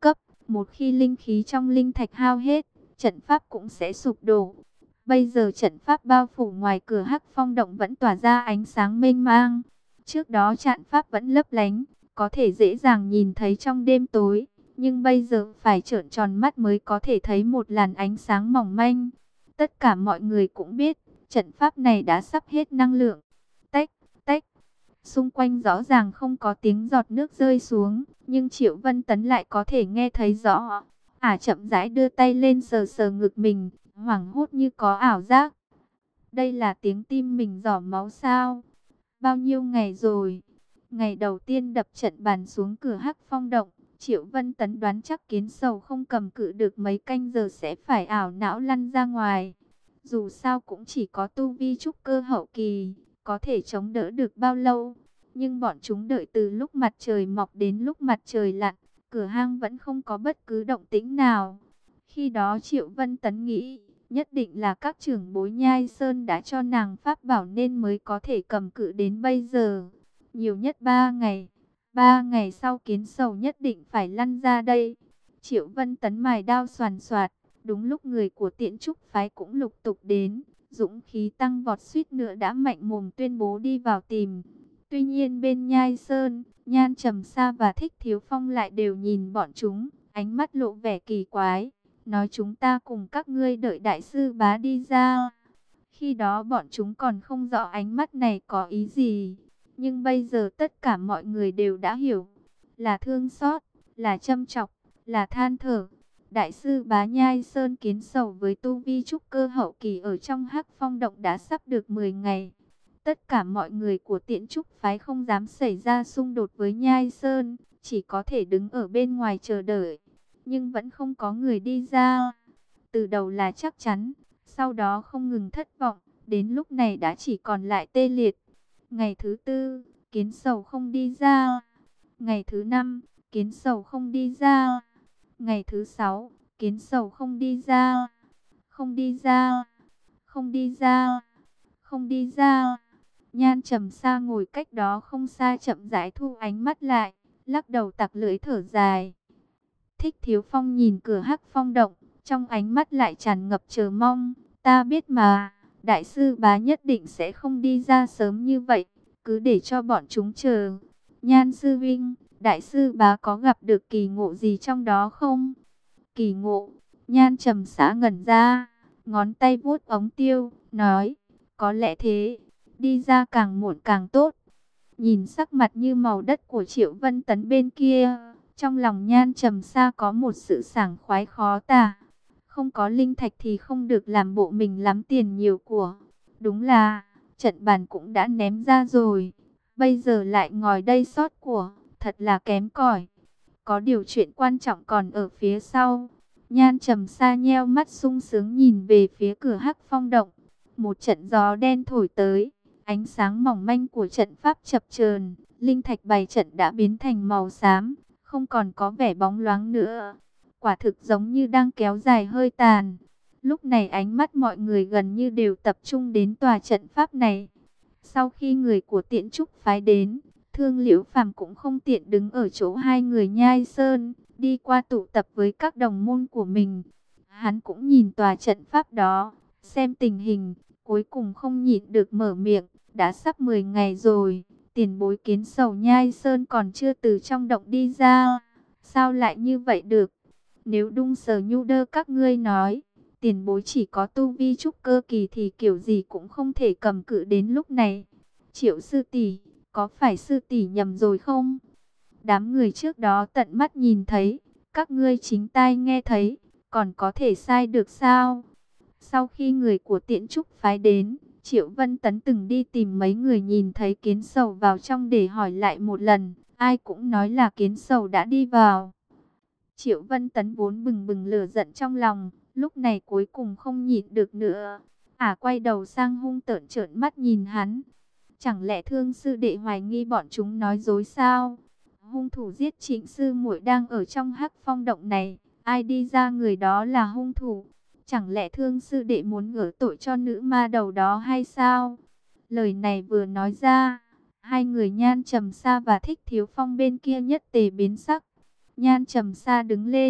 Một khi linh khí trong linh thạch hao hết, trận pháp cũng sẽ sụp đổ. Bây giờ trận pháp bao phủ ngoài cửa Hắc Phong động vẫn tỏa ra ánh sáng mênh mang. Trước đó trận pháp vẫn lấp lánh, có thể dễ dàng nhìn thấy trong đêm tối. Nhưng bây giờ phải trợn tròn mắt mới có thể thấy một làn ánh sáng mỏng manh. Tất cả mọi người cũng biết, trận pháp này đã sắp hết năng lượng. Tách, tách. Xung quanh rõ ràng không có tiếng giọt nước rơi xuống, nhưng Triệu Vân Tấn lại có thể nghe thấy rõ. Chậm rãi đưa tay lên sờ sờ ngực mình, hoảng hốt như có ảo giác. Đây là tiếng tim mình rỏ máu sao? Bao nhiêu ngày rồi? Ngày đầu tiên đập trận bàn xuống cửa Hắc Phong động, Triệu Vân Tấn đoán chắc Kiến Sầu không cầm cự được mấy canh giờ sẽ phải ảo não lăn ra ngoài. Dù sao cũng chỉ có tu vi trúc cơ hậu kỳ, có thể chống đỡ được bao lâu. Nhưng bọn chúng đợi từ lúc mặt trời mọc đến lúc mặt trời lặn, cửa hang vẫn không có bất cứ động tĩnh nào. Khi đó Triệu Vân Tấn nghĩ, nhất định là các trưởng bối Nhai Sơn đã cho nàng pháp bảo nên mới có thể cầm cự đến bây giờ. Nhiều nhất 3 ngày. 3 ngày sau Kiến Sầu nhất định phải lăn ra đây. Triệu Vân Tấn mài đao xoàn xoạt. Đúng lúc người của Tiễn Trúc phái cũng lục tục đến. Dũng khí tăng vọt suýt nữa đã mạnh mồm tuyên bố đi vào tìm. Tuy nhiên bên Nhai Sơn, Nhan Trầm Sa và Thích Thiếu Phong lại đều nhìn bọn chúng, ánh mắt lộ vẻ kỳ quái. Nói chúng ta cùng các ngươi đợi đại sư bá đi ra. Khi đó bọn chúng còn không rõ ánh mắt này có ý gì. Nhưng bây giờ tất cả mọi người đều đã hiểu. Là thương xót, là châm chọc, là than thở. Đại sư bá Nhai Sơn Kiến Sầu với tu vi trúc cơ hậu kỳ ở trong Hắc Phong động đã sắp được 10 ngày. Tất cả mọi người của Tiễn Trúc phái không dám xảy ra xung đột với Nhai Sơn, chỉ có thể đứng ở bên ngoài chờ đợi. Nhưng vẫn không có người đi ra. Từ đầu là chắc chắn, sau đó không ngừng thất vọng, đến lúc này đã chỉ còn lại tê liệt. Ngày thứ tư, Kiến Sầu không đi ra. Ngày thứ năm, Kiến Sầu không đi ra. Ngày thứ sáu, Kiến Sầu không đi ra. Không đi ra. Không đi ra. Không đi ra. Nhan Trầm Sa ngồi cách đó không xa chậm rãi thu ánh mắt lại, lắc đầu tặc lưỡi thở dài. Thích Thiếu Phong nhìn cửa Hắc Phong động, trong ánh mắt lại tràn ngập chờ mong. Ta biết mà, đại sư bá nhất định sẽ không đi ra sớm như vậy, cứ để cho bọn chúng chờ. Nhan sư vinh, đại sư bá có gặp được kỳ ngộ gì trong đó không? Kỳ ngộ, Nhan Trầm Sa ngẩn ra, ngón tay vuốt ống tiêu, nói, có lẽ thế, đi ra càng muộn càng tốt. Nhìn sắc mặt như màu đất của Triệu Vân Tấn bên kia, trong lòng Nhan Trầm Sa có một sự sảng khoái khó tả. Không có linh thạch thì không được làm bộ mình lắm tiền nhiều của. Đúng là, trận bàn cũng đã ném ra rồi. Bây giờ lại ngồi đây sót của, thật là kém cỏi. Có điều chuyện quan trọng còn ở phía sau. Nhan Trầm Sa nheo mắt sung sướng nhìn về phía cửa Hắc Phong động. Một trận gió đen thổi tới. Ánh sáng mỏng manh của trận pháp chập chờn, linh thạch bày trận đã biến thành màu xám, không còn có vẻ bóng loáng nữa. Quả thực giống như đang kéo dài hơi tàn. Lúc này ánh mắt mọi người gần như đều tập trung đến tòa trận pháp này. Sau khi người của Tiễn Trúc phái đến, Thương Liễu Phàm cũng không tiện đứng ở chỗ hai người Nhai Sơn, đi qua tụ tập với các đồng môn của mình. Hắn cũng nhìn tòa trận pháp đó, xem tình hình, cuối cùng không nhịn được mở miệng. Đã sắp 10 ngày rồi, tiền bối Kiến Sầu Nhai Sơn còn chưa từ trong động đi ra. Sao lại như vậy được? Nếu Đung Sờ Nhu Đơ các ngươi nói, tiền bối chỉ có tu vi trúc cơ kỳ thì kiểu gì cũng không thể cầm cự đến lúc này. Triệu sư tỷ, có phải sư tỷ nhầm rồi không? Đám người trước đó tận mắt nhìn thấy, các ngươi chính tai nghe thấy, còn có thể sai được sao? Sau khi người của Tiễn Trúc phái đến, Triệu Vân Tấn từng đi tìm mấy người nhìn thấy Kiến Sầu vào trong để hỏi lại một lần, ai cũng nói là Kiến Sầu đã đi vào. Triệu Vân Tấn vốn bừng bừng lửa giận trong lòng, lúc này cuối cùng không nhịn được nữa. Quay đầu sang hung tợn trợn mắt nhìn hắn. Chẳng lẽ Thương sư đệ hoài nghi bọn chúng nói dối sao? Hung thủ giết Trịnh sư muội đang ở trong Hắc Phong động này, ai đi ra người đó là hung thủ? Chẳng lẽ Thương sư đệ muốn gỡ tội cho nữ ma đầu đó hay sao? Lời này vừa nói ra, hai người Nhan Trầm Sa và Thích Thiếu Phong bên kia nhất tề biến sắc. Nhan Trầm Sa đứng lên,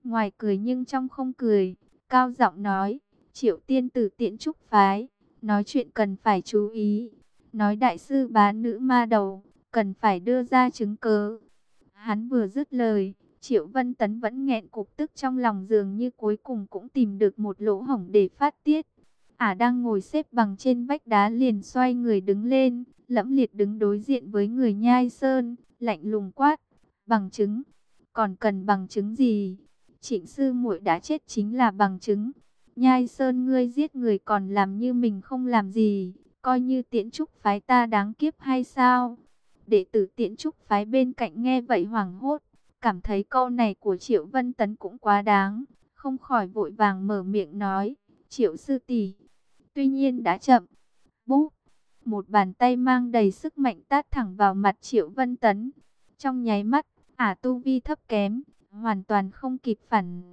ngoài cười nhưng trong không cười, cao giọng nói, Triệu tiên tử Tiễn Trúc phái, nói chuyện cần phải chú ý, nói đại sư bá nữ ma đầu, cần phải đưa ra chứng cớ. Hắn vừa dứt lời, Triệu Vân Tấn vẫn nghẹn cục tức trong lòng, dường như cuối cùng cũng tìm được một lỗ hổng để phát tiết. Ả đang ngồi xếp bằng trên vách đá liền xoay người đứng lên, lẫm liệt đứng đối diện với người Nhai Sơn, lạnh lùng quát, bằng chứng, còn cần bằng chứng gì? Trịnh sư muội đã chết chính là bằng chứng. Nhai Sơn ngươi giết người còn làm như mình không làm gì, coi như Tiễn Trúc phái ta đáng kiếp hay sao? Đệ tử Tiễn Trúc phái bên cạnh nghe vậy hoảng hốt, cảm thấy câu này của Triệu Vân Tấn cũng quá đáng, không khỏi vội vàng mở miệng nói, Triệu sư tỷ. Tuy nhiên đã chậm. Búp, một bàn tay mang đầy sức mạnh tát thẳng vào mặt Triệu Vân Tấn. Trong nháy mắt, Ả tu vi thấp kém, hoàn toàn không kịp phản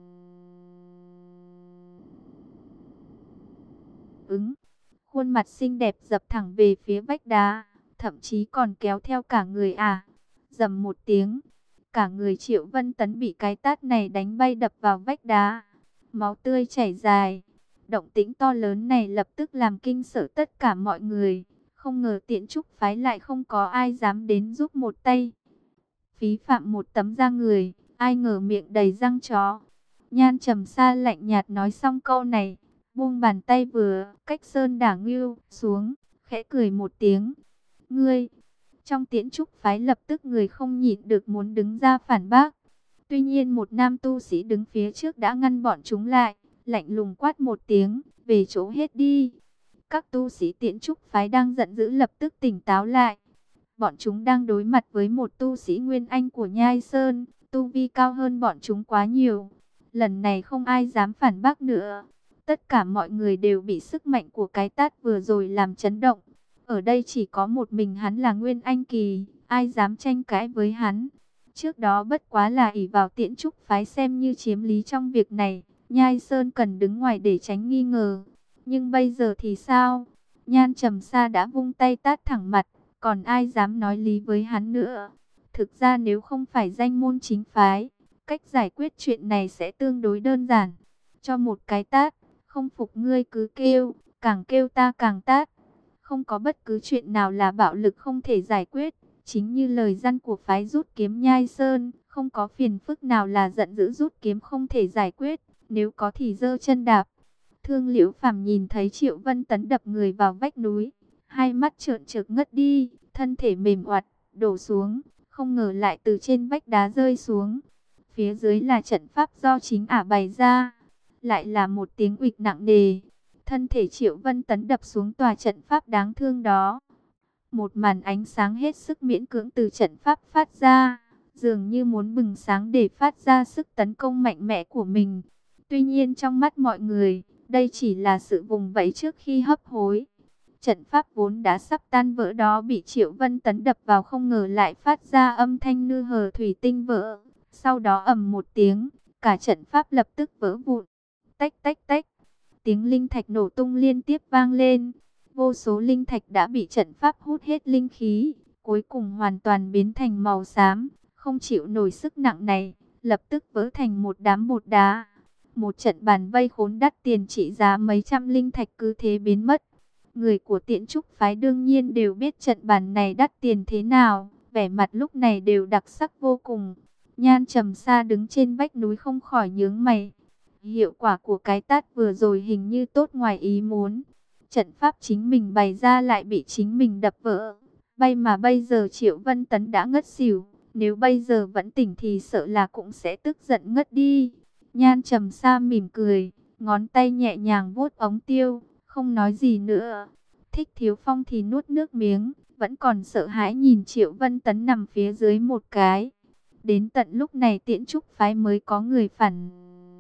ứng. Khuôn mặt xinh đẹp dập thẳng về phía vách đá, thậm chí còn kéo theo cả người Ả. Rầm một tiếng, cả người Triệu Vân Tấn bị cái tát này đánh bay đập vào vách đá. Máu tươi chảy dài. Động tĩnh to lớn này lập tức làm kinh sợ tất cả mọi người. Không ngờ Tiễn Trúc phái lại không có ai dám đến giúp một tay. Phí phạm một tấm da người, ai ngờ miệng đầy răng chó. Nhan Trầm Sa lạnh nhạt nói xong câu này, buông bàn tay vừa cách Sơn Đả Ngưu xuống, khẽ cười một tiếng. Ngươi, trong Tiễn Trúc phái lập tức người không nhịn được muốn đứng ra phản bác. Tuy nhiên một nam tu sĩ đứng phía trước đã ngăn bọn chúng lại, lạnh lùng quát một tiếng, về chỗ hết đi. Các tu sĩ Tiễn Trúc phái đang giận dữ lập tức tỉnh táo lại. Bọn chúng đang đối mặt với một tu sĩ Nguyên Anh của Nhai Sơn, tu vi cao hơn bọn chúng quá nhiều. Lần này không ai dám phản bác nữa. Tất cả mọi người đều bị sức mạnh của cái tát vừa rồi làm chấn động. Ở đây chỉ có một mình hắn là Nguyên Anh kỳ, ai dám tranh cãi với hắn. Trước đó bất quá là ỷ vào Tiễn Trúc phái xem như chiếm lý trong việc này, Nhai Sơn cần đứng ngoài để tránh nghi ngờ. Nhưng bây giờ thì sao? Nhan Trầm Sa đã vung tay tát thẳng mặt, còn ai dám nói lý với hắn nữa? Thực ra nếu không phải danh môn chính phái, cách giải quyết chuyện này sẽ tương đối đơn giản. Cho một cái tát, không phục ngươi cứ kêu, càng kêu ta càng tát. Không có bất cứ chuyện nào là bạo lực không thể giải quyết. Chính như lời răn của phái rút kiếm Nhai Sơn, không có phiền phức nào là giận dữ rút kiếm không thể giải quyết, nếu có thì giơ chân đạp. Thương Liễu Phàm nhìn thấy Triệu Vân Tấn đập người vào vách núi, hai mắt trợn trừng ngất đi, thân thể mềm oặt, đổ xuống, không ngờ lại từ trên vách đá rơi xuống. Phía dưới là trận pháp do chính Ả bày ra, lại là một tiếng uịch nặng nề. Thân thể Triệu Vân Tấn đập xuống tòa trận pháp đáng thương đó. Một màn ánh sáng hết sức miễn cưỡng từ trận pháp phát ra, dường như muốn bừng sáng để phát ra sức tấn công mạnh mẽ của mình. Tuy nhiên trong mắt mọi người, đây chỉ là sự vùng vẫy trước khi hấp hối. Trận pháp vốn đã sắp tan vỡ đó bị Triệu Vân Tấn đập vào không ngờ lại phát ra âm thanh như hờ thủy tinh vỡ. Sau đó ầm một tiếng, cả trận pháp lập tức vỡ vụn. Tách tách tách, tiếng linh thạch nổ tung liên tiếp vang lên. Vô số linh thạch đã bị trận pháp hút hết linh khí, cuối cùng hoàn toàn biến thành màu xám, không chịu nổi sức nặng này, lập tức vỡ thành một đám bột đá. Một trận bàn vây khốn đắt tiền trị giá mấy trăm linh thạch cứ thế biến mất. Người của Tiễn Trúc phái đương nhiên đều biết trận bàn này đắt tiền thế nào, vẻ mặt lúc này đều đặc sắc vô cùng. Nhan Trầm Sa đứng trên vách núi không khỏi nhướng mày. Hiệu quả của cái tát vừa rồi hình như tốt ngoài ý muốn. Trận pháp chính mình bày ra lại bị chính mình đập vỡ. Bay mà bây giờ Triệu Vân Tấn đã ngất xỉu. Nếu bây giờ vẫn tỉnh thì sợ là cũng sẽ tức giận ngất đi. Nhan Trầm Sa mỉm cười, ngón tay nhẹ nhàng vuốt ống tiêu, không nói gì nữa. Thích Thiếu Phong thì nuốt nước miếng, vẫn còn sợ hãi nhìn Triệu Vân Tấn nằm phía dưới một cái. Đến tận lúc này Tiễn Trúc phái mới có người phản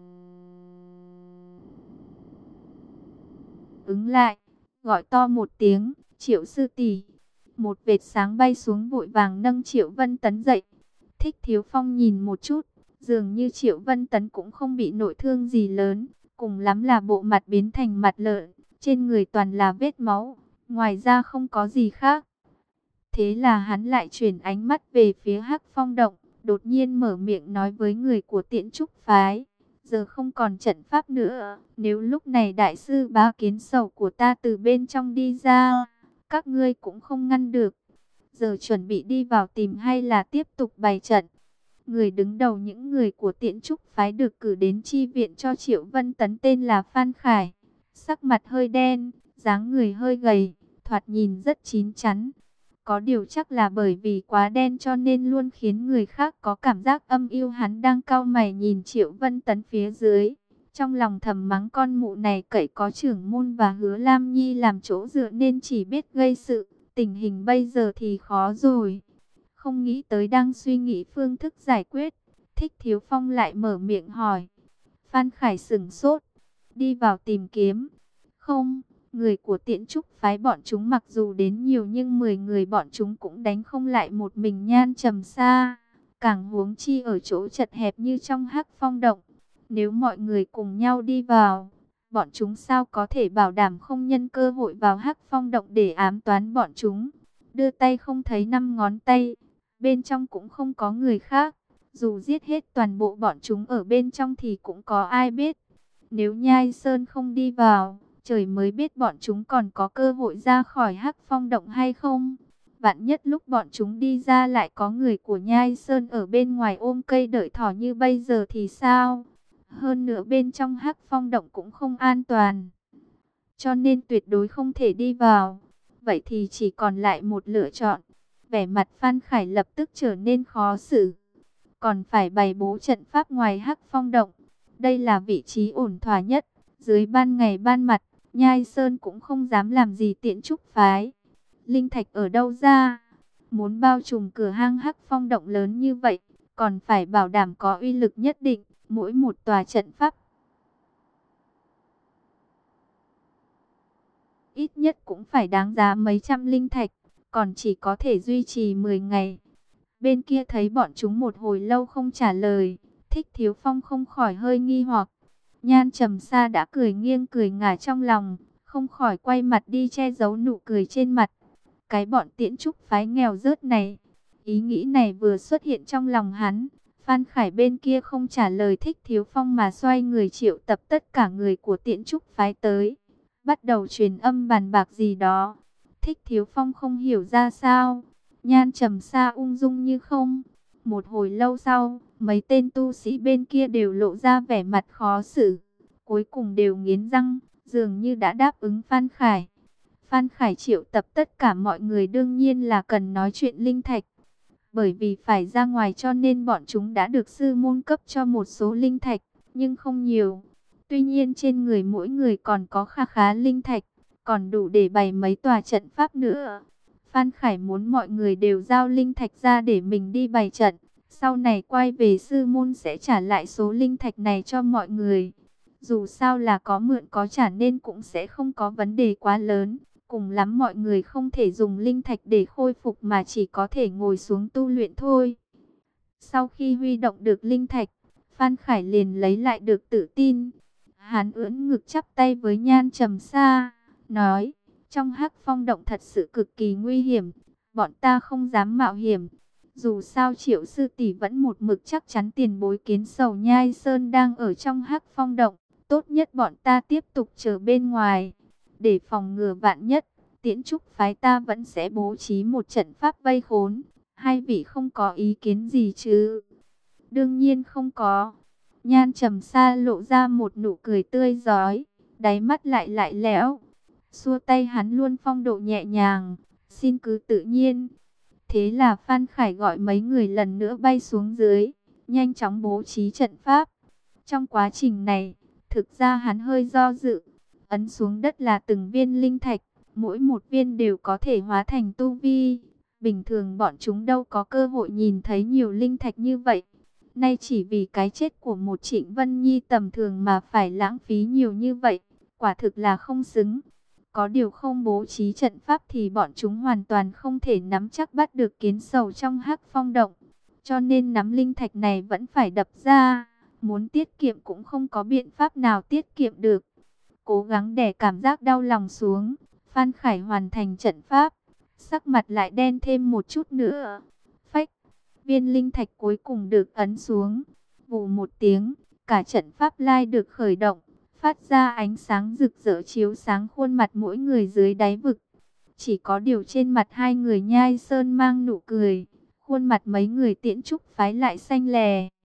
ứng lại, gọi to một tiếng, Triệu sư tỷ. Một vệt sáng bay xuống vội vàng nâng Triệu Vân Tấn dậy. Thích Thiếu Phong nhìn một chút, dường như Triệu Vân Tấn cũng không bị nội thương gì lớn, cùng lắm là bộ mặt biến thành mặt lợn, trên người toàn là vết máu, ngoài ra không có gì khác. Thế là hắn lại chuyển ánh mắt về phía Hắc Phong động, đột nhiên mở miệng nói với người của Tiễn Trúc phái, giờ không còn trận pháp nữa. Nếu lúc này đại sư bá kiến sầu của ta từ bên trong đi ra, các ngươi cũng không ngăn được. Giờ chuẩn bị đi vào tìm hay là tiếp tục bày trận? Người đứng đầu những người của Tiễn Trúc phái được cử đến chi viện cho Triệu Vân Tấn tên là Phan Khải. Sắc mặt hơi đen, dáng người hơi gầy, thoạt nhìn rất chín chắn. Có điều chắc là bởi vì quá đen cho nên luôn khiến người khác có cảm giác âm u. Hắn đang cau mày nhìn Triệu Vân Tấn phía dưới. Trong lòng thầm mắng con mụ này cậy có trưởng môn và Hứa Lam Nhi làm chỗ dựa nên chỉ biết gây sự. Tình hình bây giờ thì khó rồi. Không nghĩ tới đang suy nghĩ phương thức giải quyết. Thích Thiếu Phong lại mở miệng hỏi. Phan Khải sửng sốt. Đi vào tìm kiếm. Không, người của Tiễn Trúc phái bọn chúng mặc dù đến nhiều nhưng 10 người bọn chúng cũng đánh không lại một mình Nhan Trầm Sa. Càng huống chi ở chỗ chật hẹp như trong Hắc Phong động. Nếu mọi người cùng nhau đi vào, bọn chúng sao có thể bảo đảm không nhân cơ hội vào Hắc Phong động để ám toán bọn chúng. Đưa tay không thấy 5 ngón tay, bên trong cũng không có người khác. Dù giết hết toàn bộ bọn chúng ở bên trong thì cũng có ai biết. Nếu Nhai Sơn không đi vào, trời mới biết bọn chúng còn có cơ hội ra khỏi Hắc Phong động hay không. Vạn nhất lúc bọn chúng đi ra lại có người của Nhai Sơn ở bên ngoài ôm cây đợi thỏ như bây giờ thì sao? Hơn nữa bên trong Hắc Phong động cũng không an toàn, cho nên tuyệt đối không thể đi vào. Vậy thì chỉ còn lại một lựa chọn. Vẻ mặt Phan Khải lập tức trở nên khó xử. Còn phải bày bố trận pháp ngoài Hắc Phong động. Đây là vị trí ổn thỏa nhất. Dưới ban ngày ban mặt, Nhai Sơn cũng không dám làm gì Tiễn Trúc phái. Linh thạch ở đâu ra? Muốn bao trùm cửa hang Hắc Phong động lớn như vậy, còn phải bảo đảm có uy lực nhất định. Mỗi một tòa trận pháp ít nhất cũng phải đáng giá mấy trăm linh thạch, còn chỉ có thể duy trì 10 ngày. Bên kia thấy bọn chúng một hồi lâu không trả lời, Thích Thiếu Phong không khỏi hơi nghi hoặc. Nhan Trầm Sa đã cười nghiêng cười ngả trong lòng, không khỏi quay mặt đi che giấu nụ cười trên mặt. Cái bọn Tiễn Trúc phái nghèo rớt này, ý nghĩ này vừa xuất hiện trong lòng hắn. Phan Khải bên kia không trả lời Thích Thiếu Phong mà xoay người triệu tập tất cả người của Tiễn Trúc phái tới. Bắt đầu truyền âm bàn bạc gì đó. Thích Thiếu Phong không hiểu ra sao. Nhan Trầm Sa ung dung như không. Một hồi lâu sau, mấy tên tu sĩ bên kia đều lộ ra vẻ mặt khó xử. Cuối cùng đều nghiến răng, dường như đã đáp ứng Phan Khải. Phan Khải triệu tập tất cả mọi người đương nhiên là cần nói chuyện linh thạch. Bởi vì phải ra ngoài cho nên bọn chúng đã được sư môn cấp cho một số linh thạch, nhưng không nhiều. Tuy nhiên trên người mỗi người còn có kha khá linh thạch, còn đủ để bày mấy tòa trận pháp nữa. Phan Khải muốn mọi người đều giao linh thạch ra để mình đi bày trận. Sau này quay về sư môn sẽ trả lại số linh thạch này cho mọi người. Dù sao là có mượn có trả nên cũng sẽ không có vấn đề quá lớn. Cùng lắm mọi người không thể dùng linh thạch để khôi phục mà chỉ có thể ngồi xuống tu luyện thôi. Sau khi huy động được linh thạch, Phan Khải liền lấy lại được tự tin. Hắn ưỡn ngực chắp tay với Nhan Trầm Sa, nói, trong Hắc Phong động thật sự cực kỳ nguy hiểm, bọn ta không dám mạo hiểm. Dù sao Triệu sư tỷ vẫn một mực chắc chắn tiền bối Kiến Sầu Nhai Sơn đang ở trong Hắc Phong động, tốt nhất bọn ta tiếp tục chờ bên ngoài. Để phòng ngừa vạn nhất, Tiễn Trúc phái ta vẫn sẽ bố trí một trận pháp vây khốn. Hai vị không có ý kiến gì chứ? Đương nhiên không có. Nhan Trầm Sa lộ ra một nụ cười tươi rói, đáy mắt lại lẽo. Xua tay hắn luôn phong độ nhẹ nhàng, xin cứ tự nhiên. Thế là Phan Khải gọi mấy người lần nữa bay xuống dưới, nhanh chóng bố trí trận pháp. Trong quá trình này, thực ra hắn hơi do dự. Ấn xuống đất là từng viên linh thạch, mỗi một viên đều có thể hóa thành tu vi. Bình thường bọn chúng đâu có cơ hội nhìn thấy nhiều linh thạch như vậy. Nay chỉ vì cái chết của một Trịnh Vân Nhi tầm thường mà phải lãng phí nhiều như vậy, quả thực là không xứng. Có điều không bố trí trận pháp thì bọn chúng hoàn toàn không thể nắm chắc bắt được Kiến Sầu trong Hắc Phong động. Cho nên nắm linh thạch này vẫn phải đập ra, muốn tiết kiệm cũng không có biện pháp nào tiết kiệm được. Cố gắng đè cảm giác đau lòng xuống, Phan Khải hoàn thành trận pháp, sắc mặt lại đen thêm một chút nữa. Phách, viên linh thạch cuối cùng được ấn xuống. Vù một tiếng, Cả trận pháp lai được khởi động, phát ra ánh sáng rực rỡ chiếu sáng khuôn mặt mỗi người dưới đáy vực. Chỉ có điều trên mặt hai người Nhai Sơn mang nụ cười, khuôn mặt mấy người Tiễn Trúc phái lại xanh lè.